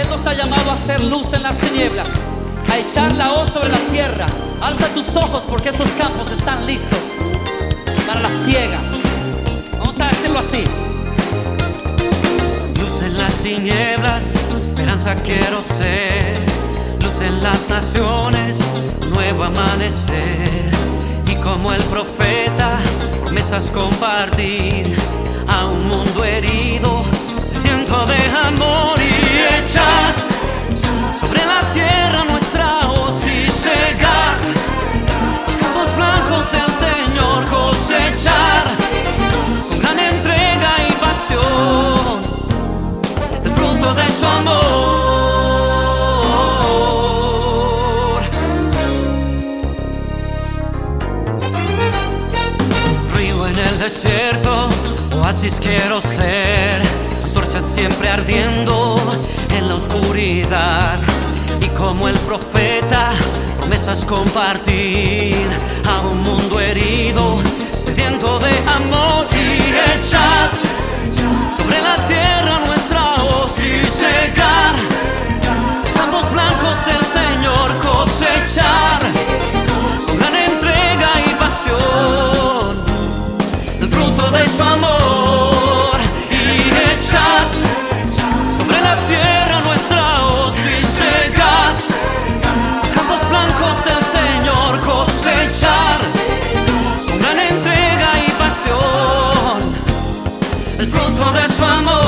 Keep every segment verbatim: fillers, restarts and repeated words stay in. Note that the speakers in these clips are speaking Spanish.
Él nos ha llamado a hacer luz en las tinieblas, a echar la hoz sobre la tierra. Alza tus ojos porque esos campos están listos para la siega. Vamos a decirlo así. Luz en las tinieblas, esperanza quiero ser. Luz en las naciones, nuevo amanecer. Y como el profeta, promesas compartir a un mundo herido, sediento de amor, y echar sobre la tierra nuestra hoz y cegar los campos blancos del Señor, cosechar con gran entrega y pasión el fruto de su amor. Río en el desierto, oasis quiero ser, antorcha siempre ardiendo en la oscuridad. Y como el profeta, promesas compartir a un mundo herido, sediento de amor, y echar sobre la tierra nuestra hoz y cegar los campos blancos del Señor, cosechar con gran entrega y pasión el fruto de su amor, y echar sobre la tierra nuestra hoz y cegar los campos blancos del Señor, cosechar con gran entrega y pasión el fruto de su amor.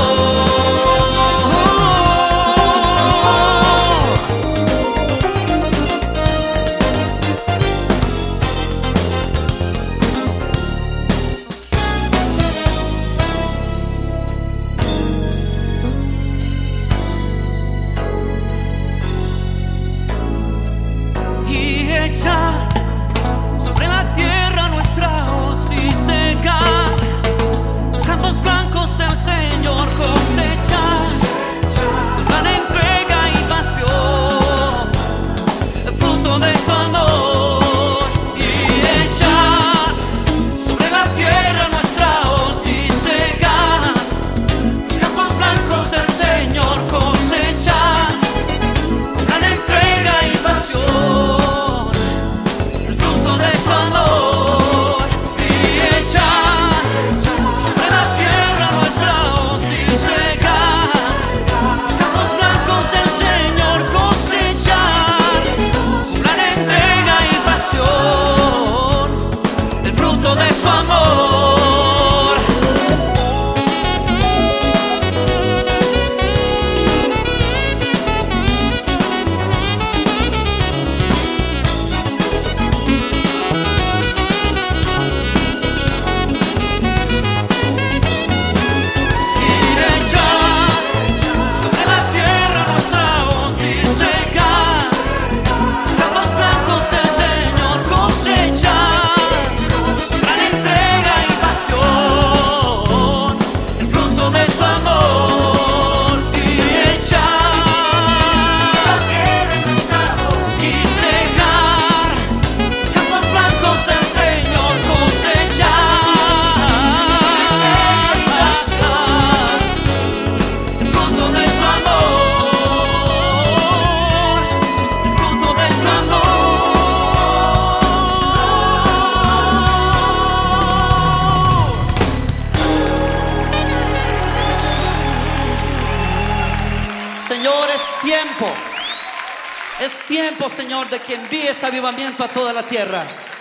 Y echar sobre la tierra nuestra hoz y cegar los campos blancos del Señor, cosechar gran entrega y pasión el fruto de su amor, y echar sobre la tierra nuestra hoz y cegar los campos blancos del Señor, cosechar con gran entrega y pasión el fruto de su amor, y echar sobre la tierra nuestra hoz y cegar los campos blancos del Señor, cosechar con gran entrega y pasión el fruto de su amor. Señor, es tiempo, es tiempo, Señor, de que envíes avivamiento a toda la tierra.